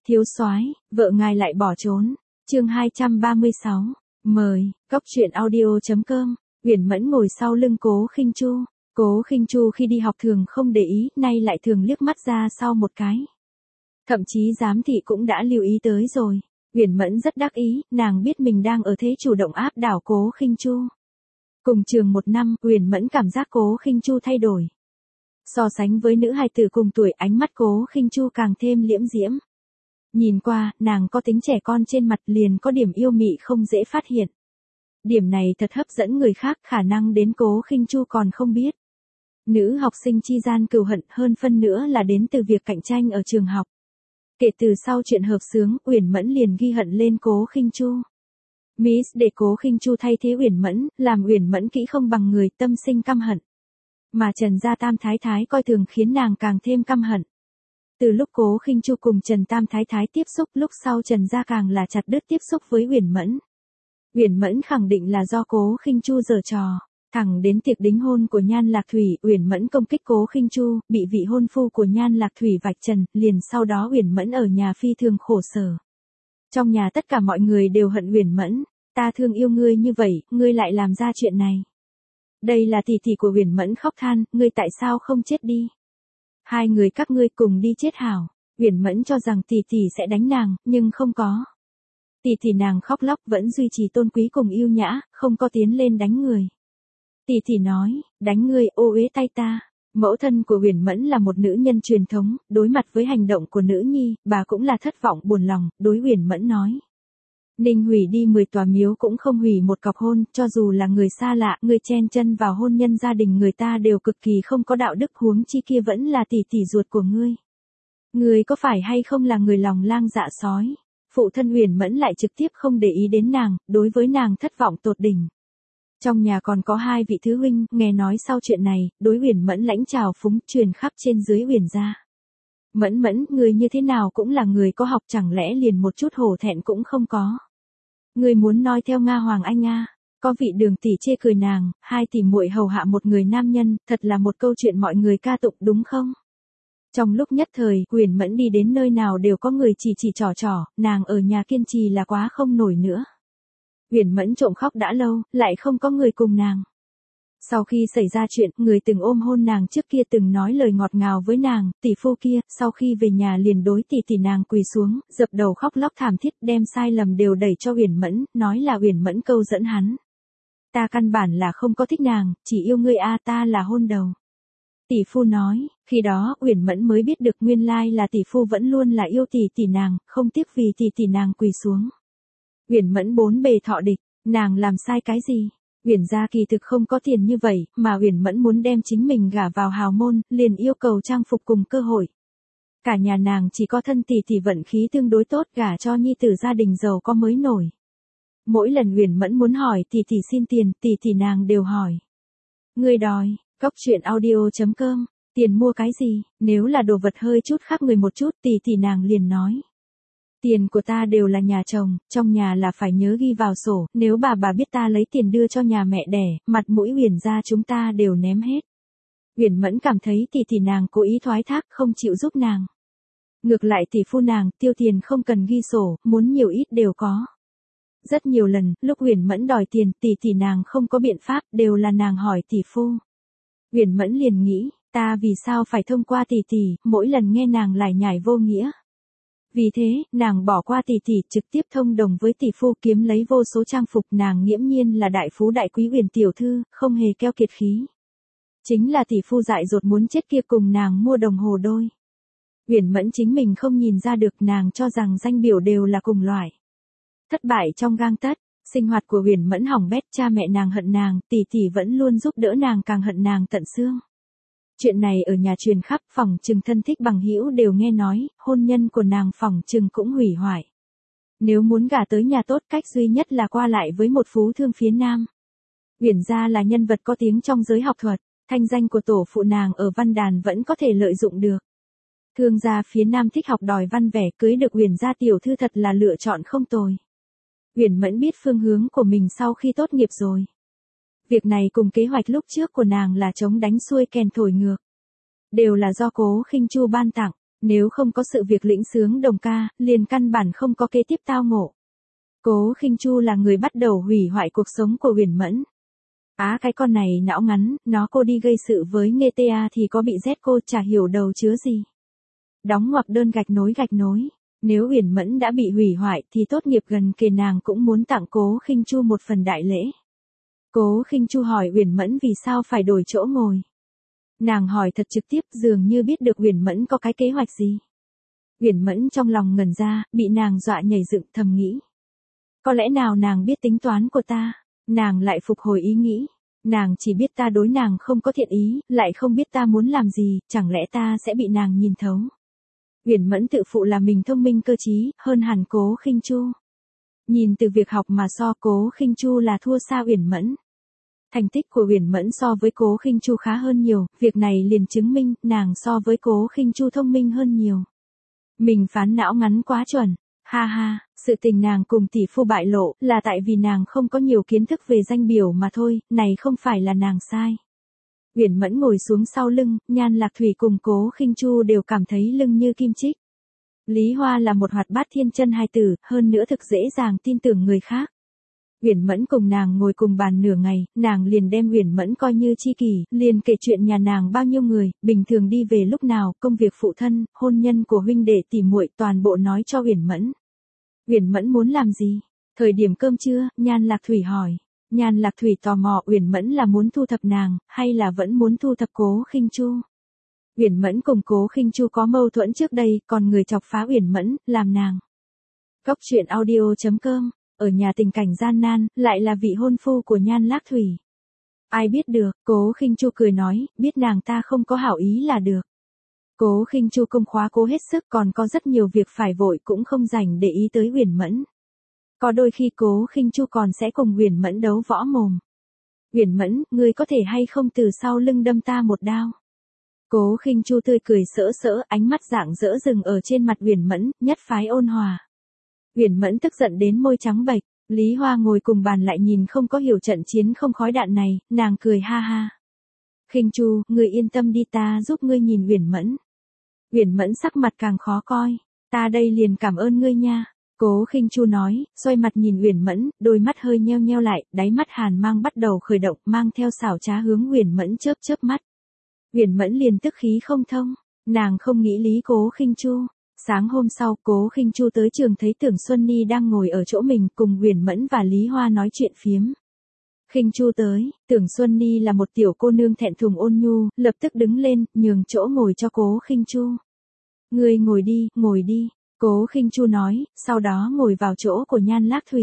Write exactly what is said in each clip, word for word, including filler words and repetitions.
Thiếu soái, vợ ngài lại bỏ trốn. Chương hai trăm ba mươi sáu. Mời, Cóc truyện audio chấm com. Uyển Mẫn ngồi sau lưng Cố Khinh Chu. Cố Khinh Chu khi đi học thường không để ý, nay lại thường liếc mắt ra sau một cái. Thậm chí giám thị cũng đã lưu ý tới rồi. Uyển Mẫn rất đắc ý, nàng biết mình đang ở thế chủ động áp đảo Cố Khinh Chu. Cùng trường một năm, Uyển Mẫn cảm giác Cố Khinh Chu thay đổi. So sánh với nữ hài tử cùng tuổi, ánh mắt Cố Khinh Chu càng thêm liễm diễm. Nhìn qua, nàng có tính trẻ con trên mặt, liền có điểm yêu mị không dễ phát hiện. Điểm này thật hấp dẫn người khác, khả năng đến Cố Khinh Chu còn không biết. Nữ học sinh chi gian cừu hận hơn phân nữa là đến từ việc cạnh tranh ở trường học. Kể từ sau chuyện hợp xướng, Uyển Mẫn liền ghi hận lên Cố Khinh Chu. Miss để Cố Khinh Chu thay thế Uyển Mẫn, làm Uyển Mẫn kỹ không bằng người, tâm sinh căm hận. Mà Trần Gia Tam Thái Thái coi thường khiến nàng càng thêm căm hận. Từ lúc Cố Khinh Chu cùng Trần Tam Thái Thái tiếp xúc, lúc sau Trần Gia càng là chặt đứt tiếp xúc với Uyển Mẫn. Uyển Mẫn khẳng định là do Cố Khinh Chu giở trò. Thẳng đến tiệc đính hôn của Nhan Lạc Thủy, Uyển Mẫn công kích Cố Khinh Chu, bị vị hôn phu của Nhan Lạc Thủy vạch trần, liền sau đó Uyển Mẫn ở nhà phi thường khổ sở. Trong nhà tất cả mọi người đều hận Uyển Mẫn, ta thương yêu ngươi như vậy, ngươi lại làm ra chuyện này. Đây là tỷ tỷ của Uyển Mẫn khóc than, ngươi tại sao không chết đi? Hai người các ngươi cùng đi chết hảo. Uyển Mẫn cho rằng tỷ tỷ sẽ đánh nàng, nhưng không có. Tỷ tỷ nàng khóc lóc vẫn duy trì tôn quý cùng yêu nhã, không có tiến lên đánh người. Tỷ tỷ nói, đánh ngươi ô uế tay ta. Mẫu thân của Uyển Mẫn là một nữ nhân truyền thống, đối mặt với hành động của nữ nhi, bà cũng là thất vọng buồn lòng, đối Uyển Mẫn nói. Ninh hủy đi mười tòa miếu cũng không hủy một cọc hôn, cho dù là người xa lạ, người chen chân vào hôn nhân gia đình người ta đều cực kỳ không có đạo đức, huống chi kia vẫn là tỷ tỷ ruột của ngươi. Ngươi có phải hay không là người lòng lang dạ sói? Phụ thân Uyển Mẫn lại trực tiếp không để ý đến nàng, đối với nàng thất vọng tột đỉnh. Trong nhà còn có hai vị thứ huynh, nghe nói sau chuyện này, đối Uyển Mẫn lãnh trào phúng truyền khắp trên dưới Uyển gia. Mẫn Mẫn, người như thế nào cũng là người có học, chẳng lẽ liền một chút hổ thẹn cũng không có? Người muốn nói theo Nga Hoàng Anh a? Có vị Đường tỷ chê cười nàng, hai tỷ muội hầu hạ một người nam nhân, thật là một câu chuyện mọi người ca tụng đúng không? Trong lúc nhất thời, Uyển Mẫn đi đến nơi nào đều có người chỉ chỉ trò trò, nàng ở nhà kiên trì là quá không nổi nữa. Uyển Mẫn trộm khóc đã lâu, lại không có người cùng nàng. Sau khi xảy ra chuyện, người từng ôm hôn nàng trước kia từng nói lời ngọt ngào với nàng, tỷ phu kia, sau khi về nhà liền đối tỷ tỷ nàng quỳ xuống, dập đầu khóc lóc thảm thiết, đem sai lầm đều đẩy cho Uyển Mẫn, nói là Uyển Mẫn câu dẫn hắn. Ta căn bản là không có thích nàng, chỉ yêu ngươi a, ta là hôn đầu. Tỷ phu nói, khi đó Uyển Mẫn mới biết được nguyên lai là tỷ phu vẫn luôn là yêu tỷ tỷ nàng, không tiếc vì tỷ tỷ nàng quỳ xuống. Uyển Mẫn bốn bề thọ địch, nàng làm sai cái gì? Uyển gia kỳ thực không có tiền như vậy, mà Uyển Mẫn muốn đem chính mình gả vào hào môn, liền yêu cầu trang phục cùng cơ hội. Cả nhà nàng chỉ có thân tỷ tỷ vận khí tương đối tốt, gả cho nhi tử gia đình giàu có mới nổi. Mỗi lần Uyển Mẫn muốn hỏi tỷ tỷ xin tiền, tỷ tỷ nàng đều hỏi. Ngươi đòi, Cóc truyện audio chấm com, tiền mua cái gì, nếu là đồ vật hơi chút khác người một chút, tỷ tỷ nàng liền nói. Tiền của ta đều là nhà chồng, trong nhà là phải nhớ ghi vào sổ, nếu bà bà biết ta lấy tiền đưa cho nhà mẹ đẻ, mặt mũi Uyển gia chúng ta đều ném hết. Uyển Mẫn cảm thấy tỷ tỷ nàng cố ý thoái thác, không chịu giúp nàng. Ngược lại tỷ phu nàng, tiêu tiền không cần ghi sổ, muốn nhiều ít đều có. Rất nhiều lần, lúc Uyển Mẫn đòi tiền, tỷ tỷ nàng không có biện pháp, đều là nàng hỏi tỷ phu. Uyển Mẫn liền nghĩ, ta vì sao phải thông qua tỷ tỷ, mỗi lần nghe nàng lải nhải vô nghĩa. Vì thế, nàng bỏ qua tỷ tỷ, trực tiếp thông đồng với tỷ phu kiếm lấy vô số trang phục, nàng nghiễm nhiên là đại phú đại quý Uyển tiểu thư, không hề keo kiệt khí. Chính là tỷ phu dại dột muốn chết kia cùng nàng mua đồng hồ đôi. Uyển Mẫn chính mình không nhìn ra được, nàng cho rằng danh biểu đều là cùng loại. Thất bại trong gang tấc, sinh hoạt của Uyển Mẫn hỏng bét, cha mẹ nàng hận nàng, tỷ tỷ vẫn luôn giúp đỡ nàng càng hận nàng tận xương. Chuyện này ở nhà truyền khắp, phòng trừng thân thích bằng hữu đều nghe nói, hôn nhân của nàng phòng trừng cũng hủy hoại. Nếu muốn gả tới nhà tốt, cách duy nhất là qua lại với một phú thương phía nam. Uyển gia là nhân vật có tiếng trong giới học thuật, thanh danh của tổ phụ nàng ở văn đàn vẫn có thể lợi dụng được. Thương gia phía nam thích học đòi văn vẻ, cưới được Uyển gia tiểu thư thật là lựa chọn không tồi. Uyển Mẫn biết phương hướng của mình sau khi tốt nghiệp rồi. Việc này cùng kế hoạch lúc trước của nàng là chống đánh xuôi kèn thổi ngược. Đều là do Cố Khinh Chu ban tặng. Nếu không có sự việc lĩnh sướng đồng ca, liền căn bản không có kế tiếp tao ngộ. Cố Khinh Chu là người bắt đầu hủy hoại cuộc sống của Uyển Mẫn. Á cái con này não ngắn, nó cô đi gây sự với Nghê Tê A thì có bị rét cô chả hiểu đầu chứa gì. Đóng ngoặc đơn gạch nối gạch nối. Nếu Uyển Mẫn đã bị hủy hoại thì tốt nghiệp gần kề nàng cũng muốn tặng Cố Khinh Chu một phần đại lễ. Cố Khinh Chu hỏi Uyển Mẫn vì sao phải đổi chỗ ngồi. Nàng hỏi thật trực tiếp, dường như biết được Uyển Mẫn có cái kế hoạch gì. Uyển Mẫn trong lòng ngẩn ra, bị nàng dọa nhảy dựng, thầm nghĩ. Có lẽ nào nàng biết tính toán của ta? Nàng lại phục hồi ý nghĩ. Nàng chỉ biết ta đối nàng không có thiện ý, lại không biết ta muốn làm gì, chẳng lẽ ta sẽ bị nàng nhìn thấu. Uyển Mẫn tự phụ là mình thông minh cơ trí, hơn hẳn Cố Khinh Chu. Nhìn từ việc học mà so, Cố Khinh Chu là thua xa Uyển Mẫn. Thành tích của Uyển Mẫn so với Cố Khinh Chu khá hơn nhiều, việc này liền chứng minh nàng so với Cố Khinh Chu thông minh hơn nhiều. Mình phán não ngắn quá chuẩn. Ha ha, sự tình nàng cùng tỷ phu bại lộ là tại vì nàng không có nhiều kiến thức về danh biểu mà thôi, này không phải là nàng sai. Uyển Mẫn ngồi xuống sau lưng, Nhan Lạc Thủy cùng Cố Khinh Chu đều cảm thấy lưng như kim chích. Lý Hoa là một hoạt bát thiên chân hài tử, hơn nữa thực dễ dàng tin tưởng người khác. Uyển Mẫn cùng nàng ngồi cùng bàn nửa ngày, nàng liền đem Uyển Mẫn coi như tri kỷ, liền kể chuyện nhà nàng bao nhiêu người, bình thường đi về lúc nào, công việc phụ thân, hôn nhân của huynh đệ tỉ muội toàn bộ nói cho Uyển Mẫn. Uyển Mẫn muốn làm gì? Thời điểm cơm trưa, Nhan Lạc Thủy hỏi. Nhan Lạc Thủy tò mò Uyển Mẫn là muốn thu thập nàng, hay là vẫn muốn thu thập Cố Khinh Chu? Uyển Mẫn cùng Cố Khinh Chu có mâu thuẫn trước đây, còn người chọc phá Uyển Mẫn, làm nàng. Góc truyện audio chấm com. Ở nhà tình cảnh gian nan, lại là vị hôn phu của Nhan Lạc Thủy. Ai biết được, Cố Khinh Chu cười nói, biết nàng ta không có hảo ý là được. Cố Khinh Chu công khóa cố hết sức, còn có rất nhiều việc phải vội cũng không rảnh để ý tới Uyển Mẫn. Có đôi khi Cố Khinh Chu còn sẽ cùng Uyển Mẫn đấu võ mồm. Uyển Mẫn, ngươi có thể hay không từ sau lưng đâm ta một đao? Cố Khinh Chu tươi cười sỡ sỡ, ánh mắt rạng rỡ rừng ở trên mặt Uyển Mẫn, nhất phái ôn hòa. Uyển Mẫn tức giận đến môi trắng bệch, Lý Hoa ngồi cùng bàn lại nhìn không có hiểu trận chiến không khói đạn này, nàng cười ha ha. Khinh Chu, ngươi yên tâm đi, ta giúp ngươi nhìn Uyển Mẫn. Uyển Mẫn sắc mặt càng khó coi, ta đây liền cảm ơn ngươi nha. Cố Khinh Chu nói, xoay mặt nhìn Uyển Mẫn, đôi mắt hơi nheo nheo lại, đáy mắt hàn mang bắt đầu khởi động, mang theo xảo trá hướng Uyển Mẫn chớp chớp mắt. Uyển Mẫn liền tức khí không thông, nàng không nghĩ lý Cố Khinh Chu. Sáng hôm sau, Cố Khinh Chu tới trường thấy Tưởng Xuân Ni đang ngồi ở chỗ mình cùng Uyển Mẫn và Lý Hoa nói chuyện phiếm. Khinh Chu tới, Tưởng Xuân Ni là một tiểu cô nương thẹn thùng ôn nhu, lập tức đứng lên, nhường chỗ ngồi cho Cố Khinh Chu. Ngươi ngồi đi, ngồi đi, Cố Khinh Chu nói, sau đó ngồi vào chỗ của Nhan Lạc Thủy.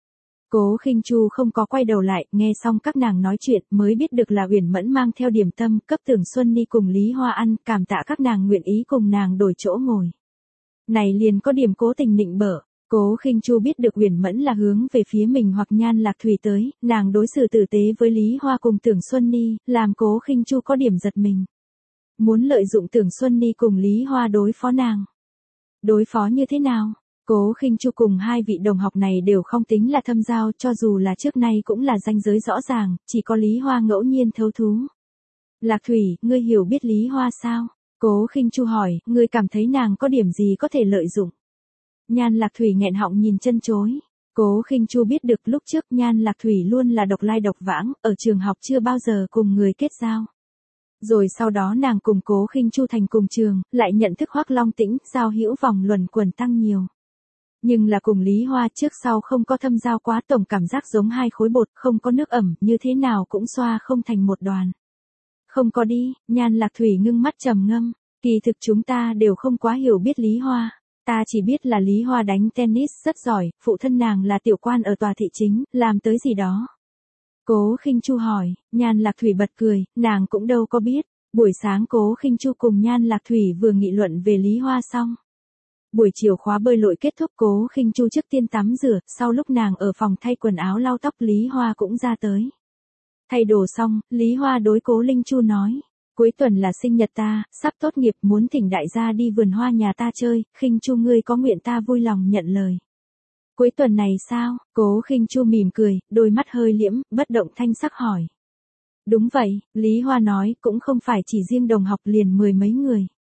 Cố Khinh Chu không có quay đầu lại, nghe xong các nàng nói chuyện mới biết được là Uyển Mẫn mang theo điểm tâm cấp Tưởng Xuân Ni cùng Lý Hoa ăn, cảm tạ các nàng nguyện ý cùng nàng đổi chỗ ngồi. Này liền có điểm cố tình nịnh bợ. Cố Khinh Chu biết được Uyển Mẫn là hướng về phía mình hoặc Nhan Lạc Thủy tới, nàng đối xử tử tế với Lý Hoa cùng Tưởng Xuân Ni, làm Cố Khinh Chu có điểm giật mình. Muốn lợi dụng Tưởng Xuân Ni cùng Lý Hoa đối phó nàng. Đối phó như thế nào? Cố Khinh Chu cùng hai vị đồng học này đều không tính là thâm giao, cho dù là trước nay cũng là ranh giới rõ ràng, chỉ có Lý Hoa ngẫu nhiên thấu thú. Lạc Thủy, ngươi hiểu biết Lý Hoa sao? Cố Khinh Chu hỏi, ngươi cảm thấy nàng có điểm gì có thể lợi dụng? Nhan Lạc Thủy nghẹn họng nhìn chân chối. Cố Khinh Chu biết được lúc trước Nhan Lạc Thủy luôn là độc lai độc vãng, ở trường học chưa bao giờ cùng người kết giao. Rồi sau đó nàng cùng Cố Khinh Chu thành cùng trường, lại nhận thức Hoắc Long Tĩnh, giao hữu vòng luẩn quẩn tăng nhiều. Nhưng là cùng Lý Hoa trước sau không có thâm giao quá, tổng cảm giác giống hai khối bột, không có nước ẩm, như thế nào cũng xoa không thành một đoàn. Không có đi, Nhan Lạc Thủy ngưng mắt trầm ngâm, kỳ thực chúng ta đều không quá hiểu biết Lý Hoa. Ta chỉ biết là Lý Hoa đánh tennis rất giỏi, phụ thân nàng là tiểu quan ở tòa thị chính, làm tới gì đó. Cố Khinh Chu hỏi, Nhan Lạc Thủy bật cười, nàng cũng đâu có biết. Buổi sáng Cố Khinh Chu cùng Nhan Lạc Thủy vừa nghị luận về Lý Hoa xong. Buổi chiều khóa bơi lội kết thúc, Cố Khinh Chu trước tiên tắm rửa, sau lúc nàng ở phòng thay quần áo lau tóc, Lý Hoa cũng ra tới. Thay đồ xong, Lý Hoa đối Cố Linh Chu nói, cuối tuần là sinh nhật ta, sắp tốt nghiệp, muốn thỉnh đại gia đi vườn hoa nhà ta chơi, Khinh Chu ngươi có nguyện ta vui lòng nhận lời. Cuối tuần này sao? Cố Khinh Chu mỉm cười, đôi mắt hơi liễm, bất động thanh sắc hỏi. Đúng vậy, Lý Hoa nói, cũng không phải chỉ riêng đồng học, liền mười mấy người.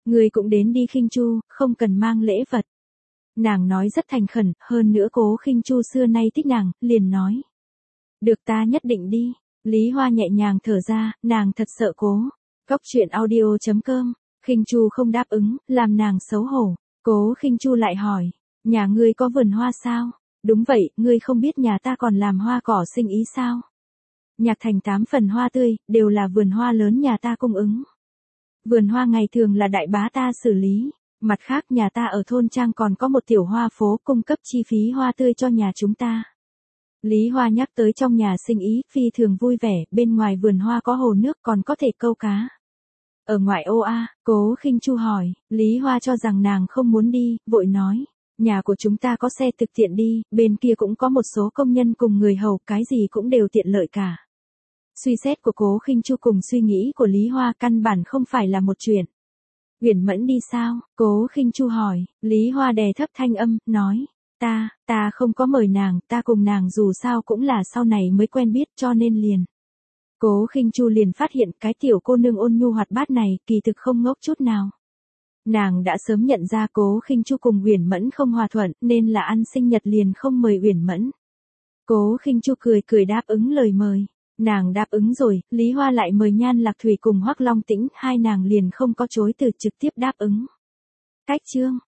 Ngươi cũng đến đi Khinh Chu, không cần mang lễ vật. Nàng nói rất thành khẩn, hơn nữa Cố Khinh Chu xưa nay thích nàng, liền nói. Được ta nhất định đi. Lý Hoa nhẹ nhàng thở ra, nàng thật sợ Cố. Cốc truyện audio chấm com. Khinh Chu không đáp ứng, làm nàng xấu hổ. Cố Khinh Chu lại hỏi, nhà ngươi có vườn hoa sao? Đúng vậy, ngươi không biết nhà ta còn làm hoa cỏ sinh ý sao? Nhạc Thành tám phần hoa tươi, đều là vườn hoa lớn nhà ta cung ứng. Vườn hoa ngày thường là đại bá ta xử lý. Mặt khác nhà ta ở thôn trang còn có một tiểu hoa phố cung cấp chi phí hoa tươi cho nhà chúng ta. Lý Hoa nhắc tới trong nhà sinh ý, phi thường vui vẻ, bên ngoài vườn hoa có hồ nước còn có thể câu cá. Ở ngoại ô a, Cố Khinh Chu hỏi, Lý Hoa cho rằng nàng không muốn đi, vội nói, nhà của chúng ta có xe thực tiện đi, bên kia cũng có một số công nhân cùng người hầu, cái gì cũng đều tiện lợi cả. Suy xét của Cố Khinh Chu cùng suy nghĩ của Lý Hoa căn bản không phải là một chuyện. Uyển Mẫn đi sao? Cố Khinh Chu hỏi, Lý Hoa đè thấp thanh âm, nói, ta, ta không có mời nàng, ta cùng nàng dù sao cũng là sau này mới quen biết cho nên liền. Cố Khinh Chu liền phát hiện cái tiểu cô nương ôn nhu hoạt bát này kỳ thực không ngốc chút nào. Nàng đã sớm nhận ra Cố Khinh Chu cùng Uyển Mẫn không hòa thuận nên là ăn sinh nhật liền không mời Uyển Mẫn. Cố Khinh Chu cười cười đáp ứng lời mời. Nàng đáp ứng rồi, Lý Hoa lại mời Nhan Lạc Thủy cùng Hoắc Long Tĩnh, hai nàng liền không có chối từ trực tiếp đáp ứng. Cách chương